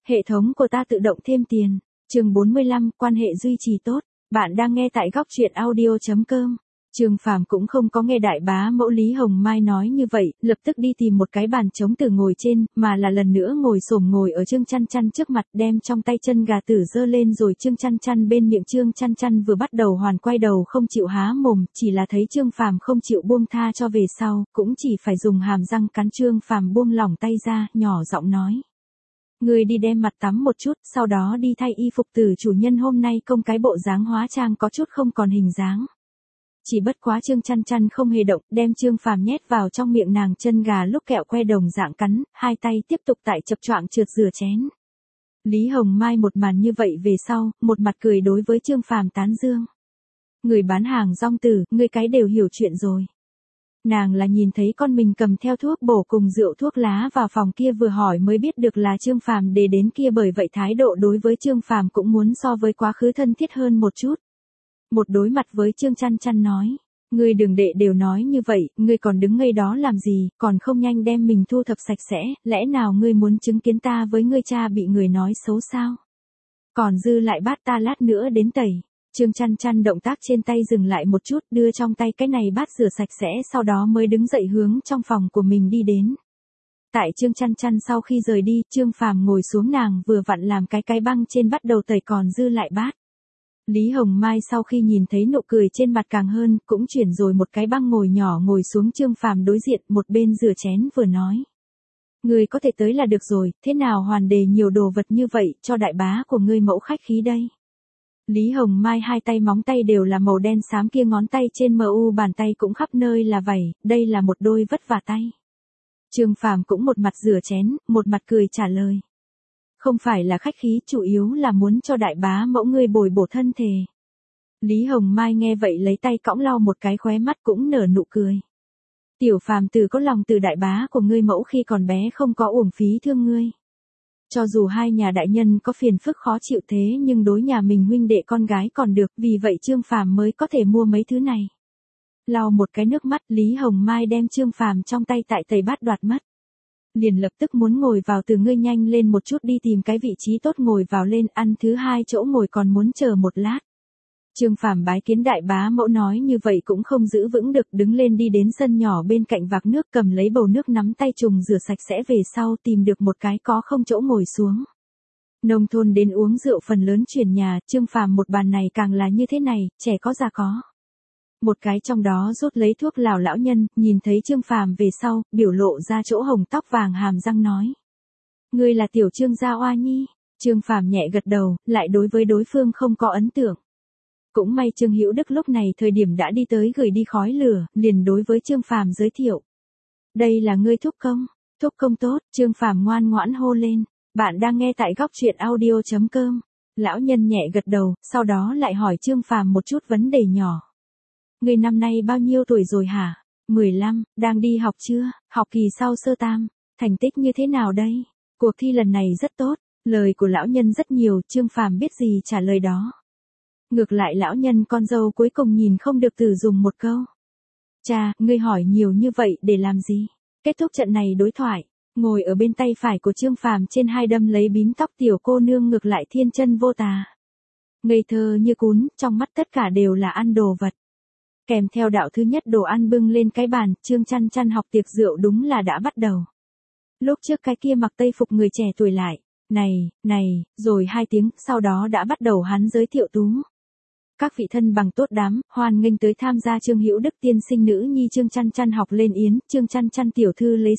Hệ thống của ta tự động thêm tiền. Chương 45, quan hệ duy trì tốt. Bạn đang nghe tại góc truyện audio.com. Trương Phàm cũng không có nghe đại bá mẫu Lý Hồng Mai nói như vậy, lập tức đi tìm một cái bàn trống từ ngồi trên, mà là lần nữa ngồi xổm ngồi ở Trương Chăn Chăn trước mặt, đem trong tay chân gà tử giơ lên rồi Trương Chăn Chăn bên miệng Trương Chăn Chăn vừa bắt đầu hoàn quay đầu không chịu há mồm, chỉ là thấy Trương Phàm không chịu buông tha cho về sau, cũng chỉ phải dùng hàm răng cắn. Trương Phàm buông lỏng tay ra, nhỏ giọng nói: "Ngươi đi đem mặt tắm một chút, sau đó đi thay y phục tử chủ nhân hôm nay công cái bộ dáng hóa trang có chút không còn hình dáng." Chỉ bất quá Trương Chăn Chăn không hề động, đem Trương Phàm nhét vào trong miệng nàng chân gà lúc kẹo que đồng dạng cắn, hai tay tiếp tục tại chập choạng trượt rửa chén. Lý Hồng Mai một màn như vậy về sau, một mặt cười đối với Trương Phàm tán dương: "Người bán hàng rong tử, ngươi cái đều hiểu chuyện rồi." Nàng là nhìn thấy con mình cầm theo thuốc bổ cùng rượu thuốc lá vào phòng kia vừa hỏi mới biết được là Trương Phàm để đến kia, bởi vậy thái độ đối với Trương Phàm cũng muốn so với quá khứ thân thiết hơn một chút. Một đối mặt với Trương Chăn Chăn nói: "Ngươi đường đệ đều nói như vậy, ngươi còn đứng ngây đó làm gì, còn không nhanh đem mình thu thập sạch sẽ, lẽ nào ngươi muốn chứng kiến ta với ngươi cha bị người nói xấu sao? Còn dư lại bát ta lát nữa đến tẩy." Trương Chăn Chăn động tác trên tay dừng lại một chút, đưa trong tay cái này bát rửa sạch sẽ, sau đó mới đứng dậy hướng trong phòng của mình đi đến. Tại Trương Chăn Chăn sau khi rời đi, Trương Phàm ngồi xuống nàng vừa vặn làm cái băng trên bắt đầu tẩy còn dư lại bát. Lý Hồng Mai sau khi nhìn thấy nụ cười trên mặt càng hơn, cũng chuyển rồi một cái băng ngồi nhỏ ngồi xuống Trương Phàm đối diện, một bên rửa chén vừa nói: "Ngươi có thể tới là được rồi, thế nào hoàn đề nhiều đồ vật như vậy, cho đại bá của ngươi mẫu khách khí đây." Lý Hồng Mai hai tay móng tay đều là màu đen xám kia, ngón tay trên mu bàn tay cũng khắp nơi là vảy, đây là một đôi vất vả tay. Trương Phàm cũng một mặt rửa chén, một mặt cười trả lời: "Không phải là khách khí, chủ yếu là muốn cho đại bá mẫu ngươi bồi bổ thân thể." Lý Hồng Mai nghe vậy lấy tay cõng lau một cái khóe mắt cũng nở nụ cười: "Tiểu Phàm tử có lòng từ đại bá của ngươi mẫu khi còn bé không có uổng phí thương ngươi. Cho dù hai nhà đại nhân có phiền phức khó chịu thế nhưng đối nhà mình huynh đệ con gái còn được, vì vậy Trương Phàm mới có thể mua mấy thứ này." Lau một cái nước mắt, Lý Hồng Mai đem Trương Phàm trong tay tại tẩy bát đoạt mất. "Liền lập tức muốn ngồi vào từ, ngươi nhanh lên một chút đi tìm cái vị trí tốt ngồi vào lên, ăn thứ hai chỗ ngồi còn muốn chờ một lát." Trương Phàm bái kiến đại bá mẫu nói như vậy cũng không giữ vững được, đứng lên đi đến sân nhỏ bên cạnh vạc nước, cầm lấy bầu nước nắm tay trùng rửa sạch sẽ về sau tìm được một cái có không chỗ ngồi xuống. Nông thôn đến uống rượu phần lớn chuyển nhà, Trương Phàm một bàn này càng là như thế này, trẻ có già có. Một cái trong đó rút lấy thuốc lào lão nhân, nhìn thấy Trương Phàm về sau, biểu lộ ra chỗ hồng tóc vàng hàm răng nói: "Ngươi là tiểu Trương gia oa nhi?" Trương Phàm nhẹ gật đầu, lại đối với đối phương không có ấn tượng. Cũng may Trương Hữu Đức lúc này thời điểm đã đi tới gửi đi khói lửa, liền đối với Trương Phàm giới thiệu: "Đây là ngươi thúc công." "Thúc công tốt." Trương Phàm ngoan ngoãn hô lên. Bạn đang nghe tại góc truyện audio.com. Lão nhân nhẹ gật đầu, sau đó lại hỏi Trương Phàm một chút vấn đề nhỏ: "Ngươi năm nay bao nhiêu tuổi rồi hả?" 15, đang đi học chưa? Học kỳ sau sơ tam. Thành tích như thế nào đây? Cuộc thi lần này rất tốt. Lời của lão nhân rất nhiều, Trương Phàm biết gì trả lời đó. Ngược lại lão nhân con dâu cuối cùng nhìn không được tự dùng một câu: "Cha, ngươi hỏi nhiều như vậy để làm gì?" Kết thúc trận này đối thoại, ngồi ở bên tay phải của Trương Phàm trên hai đâm lấy bím tóc tiểu cô nương ngược lại thiên chân vô tà, ngây thơ như cún, trong mắt tất cả đều là ăn đồ vật. Kèm theo đạo thứ nhất đồ ăn bưng lên cái bàn, Trương Chăn Chăn học tiệc rượu đúng là đã bắt đầu. Lúc trước cái kia mặc tây phục người trẻ tuổi lại, này, rồi 2 tiếng, sau đó đã bắt đầu hắn giới thiệu tú. Các vị thân bằng tốt đám, hoan nghênh tới tham gia Trương Hữu Đức tiên sinh nữ nhi Trương Chăn Chăn học lên yến. Trương Chăn Chăn tiểu thư lấy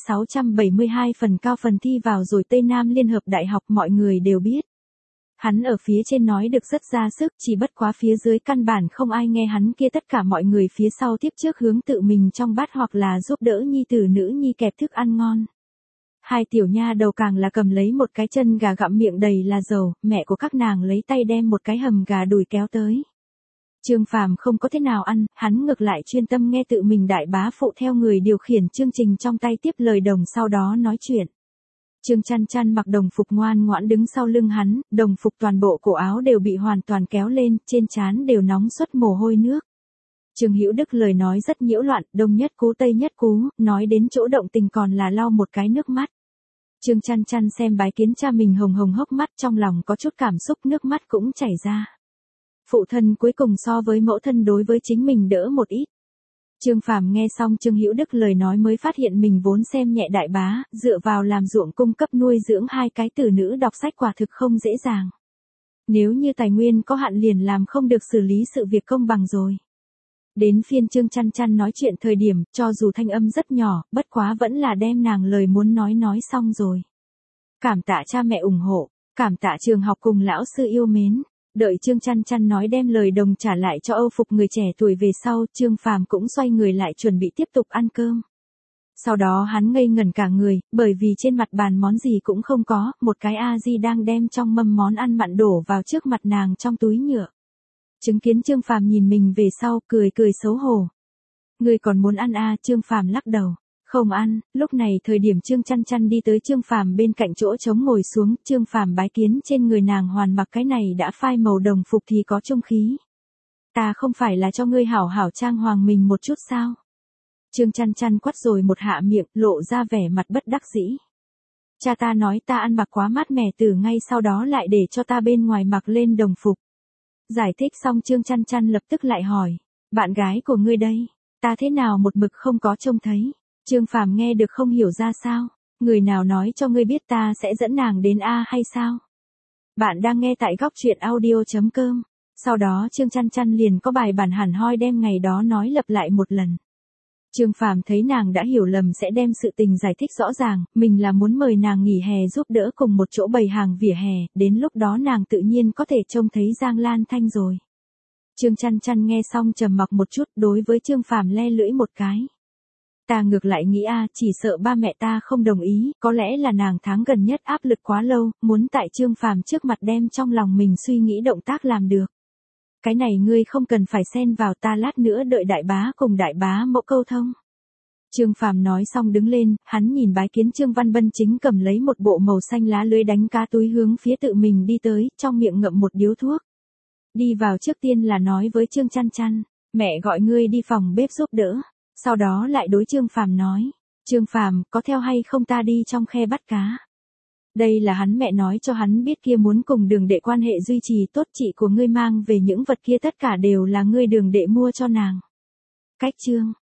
672 phần cao phần thi vào rồi Tây Nam Liên hợp Đại học, mọi người đều biết. Hắn ở phía trên nói được rất ra sức, chỉ bất quá phía dưới căn bản không ai nghe hắn kia, tất cả mọi người phía sau tiếp trước hướng tự mình trong bát hoặc là giúp đỡ nhi tử nữ nhi kẹp thức ăn ngon. Hai tiểu nha đầu càng là cầm lấy một cái chân gà gặm miệng đầy là dầu, mẹ của các nàng lấy tay đem một cái hầm gà đùi kéo tới. Trương Phàm không có thế nào ăn, hắn ngược lại chuyên tâm nghe tự mình đại bá phụ theo người điều khiển chương trình trong tay tiếp lời đồng, sau đó nói chuyện. Trương Chăn Chăn mặc đồng phục ngoan ngoãn đứng sau lưng hắn, đồng phục toàn bộ cổ áo đều bị hoàn toàn kéo lên, trên trán đều nóng xuất mồ hôi nước. Trương Hữu Đức lời nói rất nhiễu loạn, đông nhất cú tây nhất cú, nói đến chỗ động tình còn là lau một cái nước mắt. Trương Chăn Chăn xem bái kiến cha mình hồng hồng hốc mắt, trong lòng có chút cảm xúc, nước mắt cũng chảy ra. Phụ thân cuối cùng so với mẫu thân đối với chính mình đỡ một ít. Trương Phàm nghe xong Trương Hữu Đức lời nói mới phát hiện mình vốn xem nhẹ đại bá, dựa vào làm ruộng cung cấp nuôi dưỡng hai cái tử nữ đọc sách quả thực không dễ dàng. Nếu như tài nguyên có hạn liền làm không được xử lý sự việc công bằng rồi. Đến phiên Trương Chăn Chăn nói chuyện thời điểm, cho dù thanh âm rất nhỏ, bất quá vẫn là đem nàng lời muốn nói xong rồi. Cảm tạ cha mẹ ủng hộ, cảm tạ trường học cùng lão sư yêu mến. Đợi Trương Chăn Chăn nói đem lời đồng trả lại cho Âu phục người trẻ tuổi về sau, Trương Phàm cũng xoay người lại chuẩn bị tiếp tục ăn cơm. Sau đó hắn ngây ngẩn cả người, bởi vì trên mặt bàn món gì cũng không có, một cái A-di đang đem trong mâm món ăn mặn đổ vào trước mặt nàng trong túi nhựa. Chứng kiến Trương Phàm nhìn mình về sau, cười xấu hổ. Người còn muốn ăn à? Trương Phàm lắc đầu. Không ăn. Lúc này thời điểm Trương Chăn Chăn đi tới Trương Phàm bên cạnh chỗ trống ngồi xuống, Trương Phàm bái kiến trên người nàng hoàn mặc cái này đã phai màu đồng phục thì có trung khí. Ta không phải là cho ngươi hảo hảo trang hoàng mình một chút sao? Trương Chăn Chăn quát rồi một hạ miệng, lộ ra vẻ mặt bất đắc dĩ. Cha ta nói ta ăn mặc quá mát mẻ, từ ngay sau đó lại để cho ta bên ngoài mặc lên đồng phục. Giải thích xong Trương Chăn Chăn lập tức lại hỏi, bạn gái của ngươi đây, ta thế nào một mực không có trông thấy. Trương Phàm nghe được không hiểu ra sao, người nào nói cho ngươi biết ta sẽ dẫn nàng đến A hay sao? Bạn đang nghe tại góc truyện audio.com. Sau đó Trương Chăn Chăn liền có bài bản hẳn hoi đem ngày đó nói lặp lại một lần. Trương Phàm thấy nàng đã hiểu lầm sẽ đem sự tình giải thích rõ ràng, mình là muốn mời nàng nghỉ hè giúp đỡ cùng một chỗ bày hàng vỉa hè, đến lúc đó nàng tự nhiên có thể trông thấy Giang Lan Thanh rồi. Trương Chăn Chăn nghe xong trầm mặc một chút, đối với Trương Phàm le lưỡi một cái. Ta ngược lại nghĩ chỉ sợ ba mẹ ta không đồng ý, có lẽ là nàng tháng gần nhất áp lực quá lâu, muốn tại Trương Phàm trước mặt đem trong lòng mình suy nghĩ động tác làm được. Cái này ngươi không cần phải xen vào, ta lát nữa đợi đại bá cùng đại bá mẫu câu thông. Trương Phàm nói xong đứng lên, hắn nhìn bái kiến Trương Văn Bân chính cầm lấy một bộ màu xanh lá lưới đánh cá túi hướng phía tự mình đi tới, trong miệng ngậm một điếu thuốc. Đi vào trước tiên là nói với Trương Chăn Chăn, mẹ gọi ngươi đi phòng bếp giúp đỡ. Sau đó lại đối Trương Phàm nói, Trương Phàm, có theo hay không ta đi trong khe bắt cá. Đây là hắn mẹ nói cho hắn biết kia muốn cùng Đường Đệ quan hệ duy trì tốt, chị của ngươi mang về những vật kia tất cả đều là ngươi Đường Đệ mua cho nàng. Cách chương